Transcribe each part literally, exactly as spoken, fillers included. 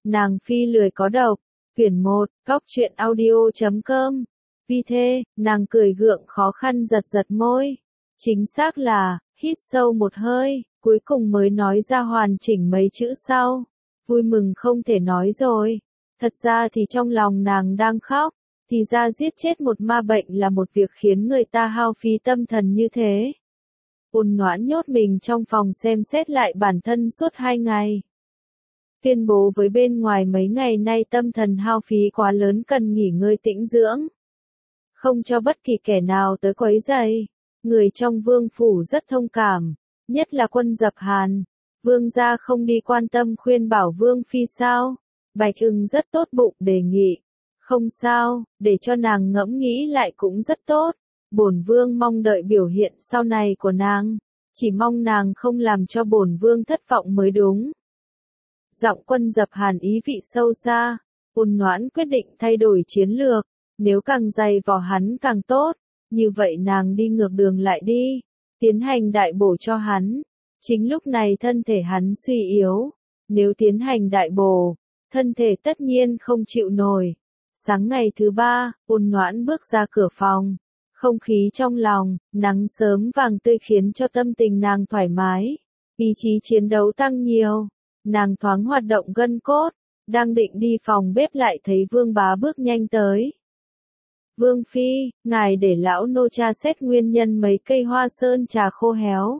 Nàng phi lười có độc. Quyển một, góc truyện audio chấm com. Vi thê, nàng cười gượng khó khăn giật giật môi. Chính xác là, hít sâu một hơi, cuối cùng mới nói ra hoàn chỉnh mấy chữ sau. Vui mừng không thể nói rồi. Thật ra thì trong lòng nàng đang khóc. Thì ra giết chết một ma bệnh là một việc khiến người ta hao phí tâm thần như thế. Ôn Noãn nhốt mình trong phòng xem xét lại bản thân suốt hai ngày. Tuyên bố với bên ngoài mấy ngày nay tâm thần hao phí quá lớn cần nghỉ ngơi tĩnh dưỡng. Không cho bất kỳ kẻ nào tới quấy rầy. Người trong vương phủ rất thông cảm, nhất là Quân Dập Hàn. Vương gia không đi quan tâm khuyên bảo vương phi sao? Bạch Ưng rất tốt bụng đề nghị. Không sao, để cho nàng ngẫm nghĩ lại cũng rất tốt. Bổn vương mong đợi biểu hiện sau này của nàng. Chỉ mong nàng không làm cho bổn vương thất vọng mới đúng. Giọng Quân Dập Hàn ý vị sâu xa. Ôn Noãn quyết định thay đổi chiến lược. Nếu càng dày vò hắn càng tốt. Như vậy nàng đi ngược đường lại đi. Tiến hành đại bổ cho hắn. Chính lúc này thân thể hắn suy yếu. Nếu tiến hành đại bổ, thân thể tất nhiên không chịu nổi. Sáng ngày thứ ba, Ôn Noãn bước ra cửa phòng. Không khí trong lòng, nắng sớm vàng tươi khiến cho tâm tình nàng thoải mái. Ý chí chiến đấu tăng nhiều. Nàng thoáng hoạt động gân cốt. Đang định đi phòng bếp lại thấy Vương Bá bước nhanh tới. Vương phi, ngài để lão nô tra xét nguyên nhân mấy cây hoa sơn trà khô héo.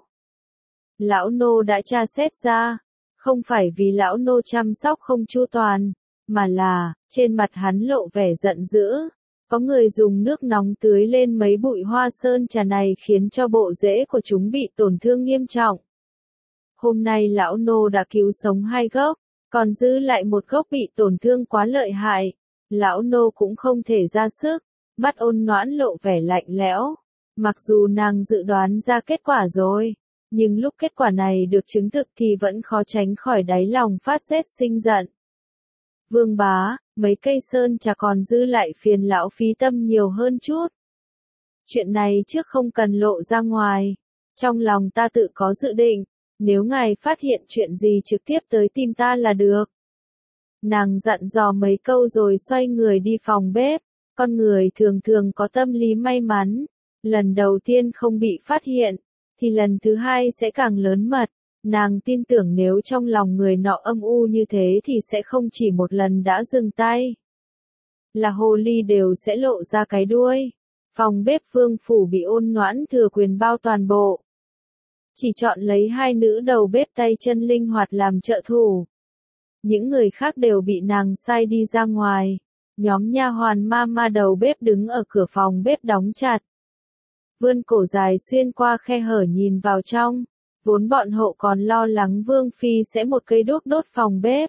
Lão nô đã tra xét ra. Không phải vì lão nô chăm sóc không chu toàn. Mà là, trên mặt hắn lộ vẻ giận dữ. Có người dùng nước nóng tưới lên mấy bụi hoa sơn trà này khiến cho bộ rễ của chúng bị tổn thương nghiêm trọng. Hôm nay lão nô đã cứu sống hai gốc, còn giữ lại một gốc bị tổn thương quá lợi hại. Lão nô cũng không thể ra sức, mắt Ôn Noãn lộ vẻ lạnh lẽo. Mặc dù nàng dự đoán ra kết quả rồi, nhưng lúc kết quả này được chứng thực thì vẫn khó tránh khỏi đáy lòng phát rét sinh giận. Vương bá, mấy cây sơn trà còn dư lại phiền lão phí tâm nhiều hơn chút. Chuyện này trước không cần lộ ra ngoài. Trong lòng ta tự có dự định, nếu ngài phát hiện chuyện gì trực tiếp tới tìm ta là được. Nàng dặn dò mấy câu rồi xoay người đi phòng bếp. Con người thường thường có tâm lý may mắn. Lần đầu tiên không bị phát hiện, thì lần thứ hai sẽ càng lớn mật. Nàng tin tưởng nếu trong lòng người nọ âm u như thế thì sẽ không chỉ một lần đã dừng tay. Là hồ ly đều sẽ lộ ra cái đuôi. Phòng bếp vương phủ bị Ôn Noãn thừa quyền bao toàn bộ. Chỉ chọn lấy hai nữ đầu bếp tay chân linh hoạt làm trợ thủ. Những người khác đều bị nàng sai đi ra ngoài. Nhóm nha hoàn ma ma đầu bếp đứng ở cửa phòng bếp đóng chặt. Vươn cổ dài xuyên qua khe hở nhìn vào trong. Vốn bọn hộ còn lo lắng Vương Phi sẽ một cây đuốc đốt phòng bếp.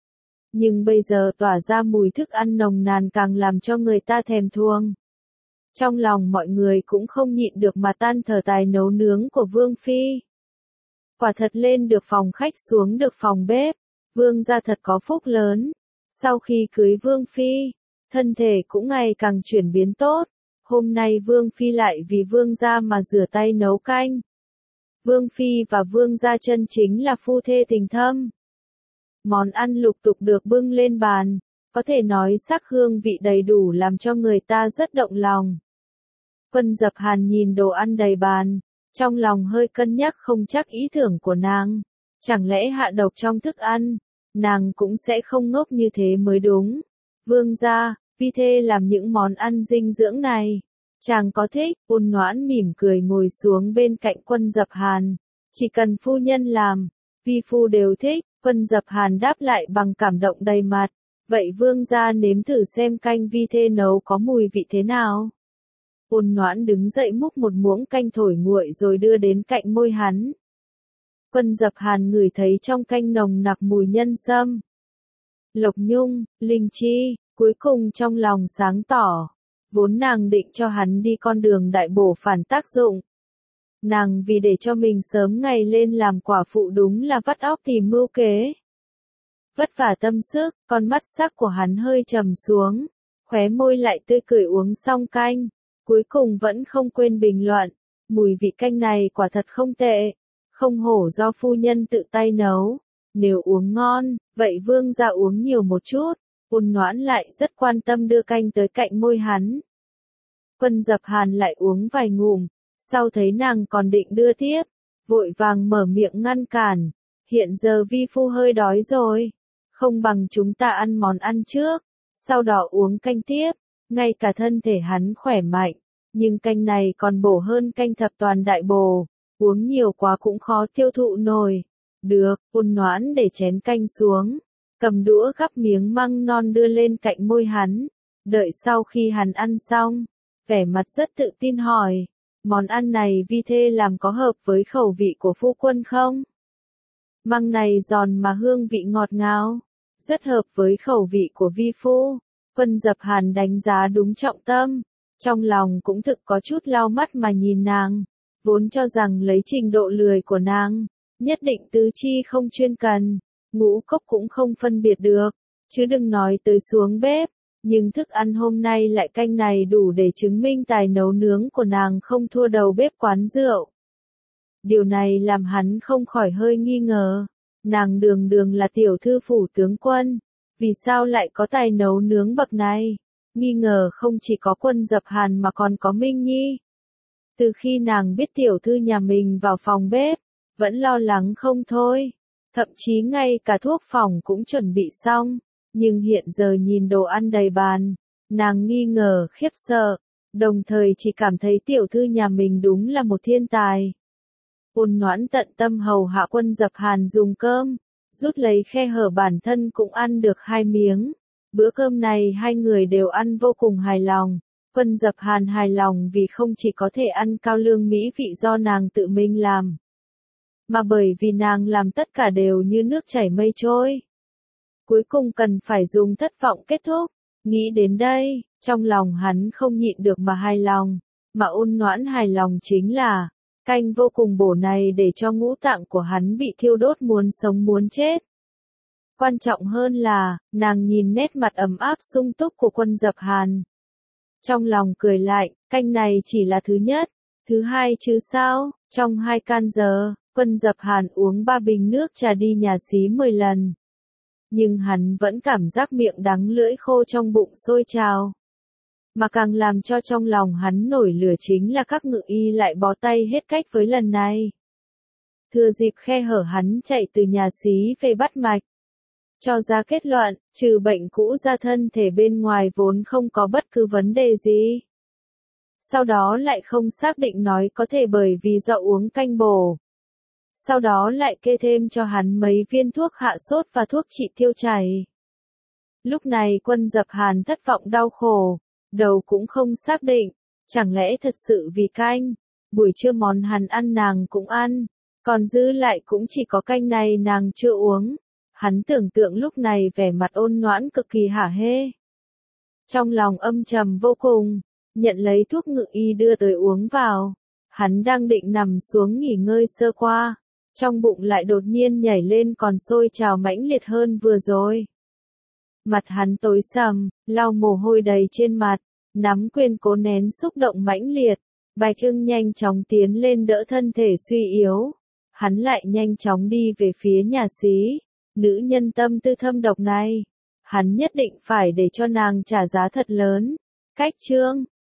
Nhưng bây giờ tỏa ra mùi thức ăn nồng nàn càng làm cho người ta thèm thuồng. Trong lòng mọi người cũng không nhịn được mà tan thở tài nấu nướng của Vương Phi. Quả thật lên được phòng khách xuống được phòng bếp. Vương gia thật có phúc lớn. Sau khi cưới Vương Phi, thân thể cũng ngày càng chuyển biến tốt. Hôm nay Vương Phi lại vì Vương gia mà rửa tay nấu canh. Vương Phi và Vương gia chân chính là phu thê tình thâm. Món ăn lục tục được bưng lên bàn, có thể nói sắc hương vị đầy đủ làm cho người ta rất động lòng. Quân Dập Hàn nhìn đồ ăn đầy bàn, trong lòng hơi cân nhắc không chắc ý tưởng của nàng. Chẳng lẽ hạ độc trong thức ăn, nàng cũng sẽ không ngốc như thế mới đúng. Vương gia, vi thê làm những món ăn dinh dưỡng này. Chàng có thích? Ôn Noãn mỉm cười ngồi xuống bên cạnh Quân Dập Hàn. Chỉ cần phu nhân làm, vi phu đều thích. Quân Dập Hàn đáp lại bằng cảm động đầy mặt. Vậy vương gia nếm thử xem canh vi thê nấu có mùi vị thế nào. Ôn Noãn đứng dậy múc một muỗng canh thổi nguội rồi đưa đến cạnh môi hắn. Quân Dập Hàn ngửi thấy trong canh nồng nặc mùi nhân sâm, lộc nhung, linh chi, cuối cùng trong lòng sáng tỏ. Vốn nàng định cho hắn đi con đường đại bổ phản tác dụng. Nàng vì để cho mình sớm ngày lên làm quả phụ đúng là vắt óc tìm mưu kế. Vất vả tâm sức, con mắt sắc của hắn hơi trầm xuống, khóe môi lại tươi cười uống xong canh. Cuối cùng vẫn không quên bình luận, mùi vị canh này quả thật không tệ, không hổ do phu nhân tự tay nấu. Nếu uống ngon, vậy vương gia uống nhiều một chút. Ôn Noãn lại rất quan tâm đưa canh tới cạnh môi hắn. Quân Dập Hàn lại uống vài ngụm, sau thấy nàng còn định đưa tiếp, vội vàng mở miệng ngăn cản. Hiện giờ vi phu hơi đói rồi, không bằng chúng ta ăn món ăn trước, sau đó uống canh tiếp. Ngay cả thân thể hắn khỏe mạnh, nhưng canh này còn bổ hơn canh thập toàn đại bổ, uống nhiều quá cũng khó tiêu thụ nổi. Được, Ôn Noãn để chén canh xuống, cầm đũa gắp miếng măng non đưa lên cạnh môi hắn. Đợi sau khi hắn ăn xong, vẻ mặt rất tự tin hỏi, món ăn này vi thê làm có hợp với khẩu vị của phu quân không? Măng này giòn mà hương vị ngọt ngào, rất hợp với khẩu vị của vi phu. Quân Dập Hàn đánh giá đúng trọng tâm, trong lòng cũng thực có chút lau mắt mà nhìn nàng, vốn cho rằng lấy trình độ lười của nàng, nhất định tứ chi không chuyên cần, ngũ cốc cũng không phân biệt được, chứ đừng nói tới xuống bếp, nhưng thức ăn hôm nay lại canh này đủ để chứng minh tài nấu nướng của nàng không thua đầu bếp quán rượu. Điều này làm hắn không khỏi hơi nghi ngờ, nàng đường đường là tiểu thư phủ tướng quân, vì sao lại có tài nấu nướng bậc này? Nghi ngờ không chỉ có Quân Dập Hàn mà còn có Minh Nhi. Từ khi nàng biết tiểu thư nhà mình vào phòng bếp, vẫn lo lắng không thôi, thậm chí ngay cả thuốc phòng cũng chuẩn bị xong, nhưng hiện giờ nhìn đồ ăn đầy bàn, nàng nghi ngờ khiếp sợ, đồng thời chỉ cảm thấy tiểu thư nhà mình đúng là một thiên tài. Ôn Noãn tận tâm hầu hạ Quân Dập Hàn dùng cơm, rút lấy khe hở bản thân cũng ăn được hai miếng. Bữa cơm này hai người đều ăn vô cùng hài lòng. Quân Dập Hàn hài lòng vì không chỉ có thể ăn cao lương mỹ vị do nàng tự mình làm, mà bởi vì nàng làm tất cả đều như nước chảy mây trôi. Cuối cùng cần phải dùng thất vọng kết thúc. Nghĩ đến đây, trong lòng hắn không nhịn được mà hài lòng, mà Ôn Noãn hài lòng chính là, canh vô cùng bổ này để cho ngũ tạng của hắn bị thiêu đốt muốn sống muốn chết. Quan trọng hơn là, nàng nhìn nét mặt ấm áp sung túc của Quân Dập Hàn. Trong lòng cười lạnh, canh này chỉ là thứ nhất, thứ hai chứ sao, trong hai can giờ, Quân Dập Hàn uống ba bình nước trà đi nhà xí mười lần. Nhưng hắn vẫn cảm giác miệng đắng lưỡi khô trong bụng sôi trào. Mà càng làm cho trong lòng hắn nổi lửa chính là các ngự y lại bó tay hết cách với lần này. Thừa dịp khe hở hắn chạy từ nhà xí về bắt mạch. Cho ra kết luận, trừ bệnh cũ ra thân thể bên ngoài vốn không có bất cứ vấn đề gì. Sau đó lại không xác định nói có thể bởi vì do uống canh bổ. Sau đó lại kê thêm cho hắn mấy viên thuốc hạ sốt và thuốc trị tiêu chảy. Lúc này Quân Dập Hàn thất vọng đau khổ, đầu cũng không xác định, chẳng lẽ thật sự vì canh, buổi trưa món hắn ăn nàng cũng ăn, còn dư lại cũng chỉ có canh này nàng chưa uống. Hắn tưởng tượng lúc này vẻ mặt Ôn Noãn cực kỳ hả hê. Trong lòng âm trầm vô cùng, nhận lấy thuốc ngự y đưa tới uống vào. Hắn đang định nằm xuống nghỉ ngơi sơ qua, trong bụng lại đột nhiên nhảy lên còn sôi trào mãnh liệt hơn vừa rồi. Mặt hắn tối sầm, lau mồ hôi đầy trên mặt, nắm quyền cố nén xúc động mãnh liệt. Bạch Ưng nhanh chóng tiến lên đỡ thân thể suy yếu. Hắn lại nhanh chóng đi về phía nhà xí. Nữ nhân tâm tư thâm độc này, hắn nhất định phải để cho nàng trả giá thật lớn. Cách chương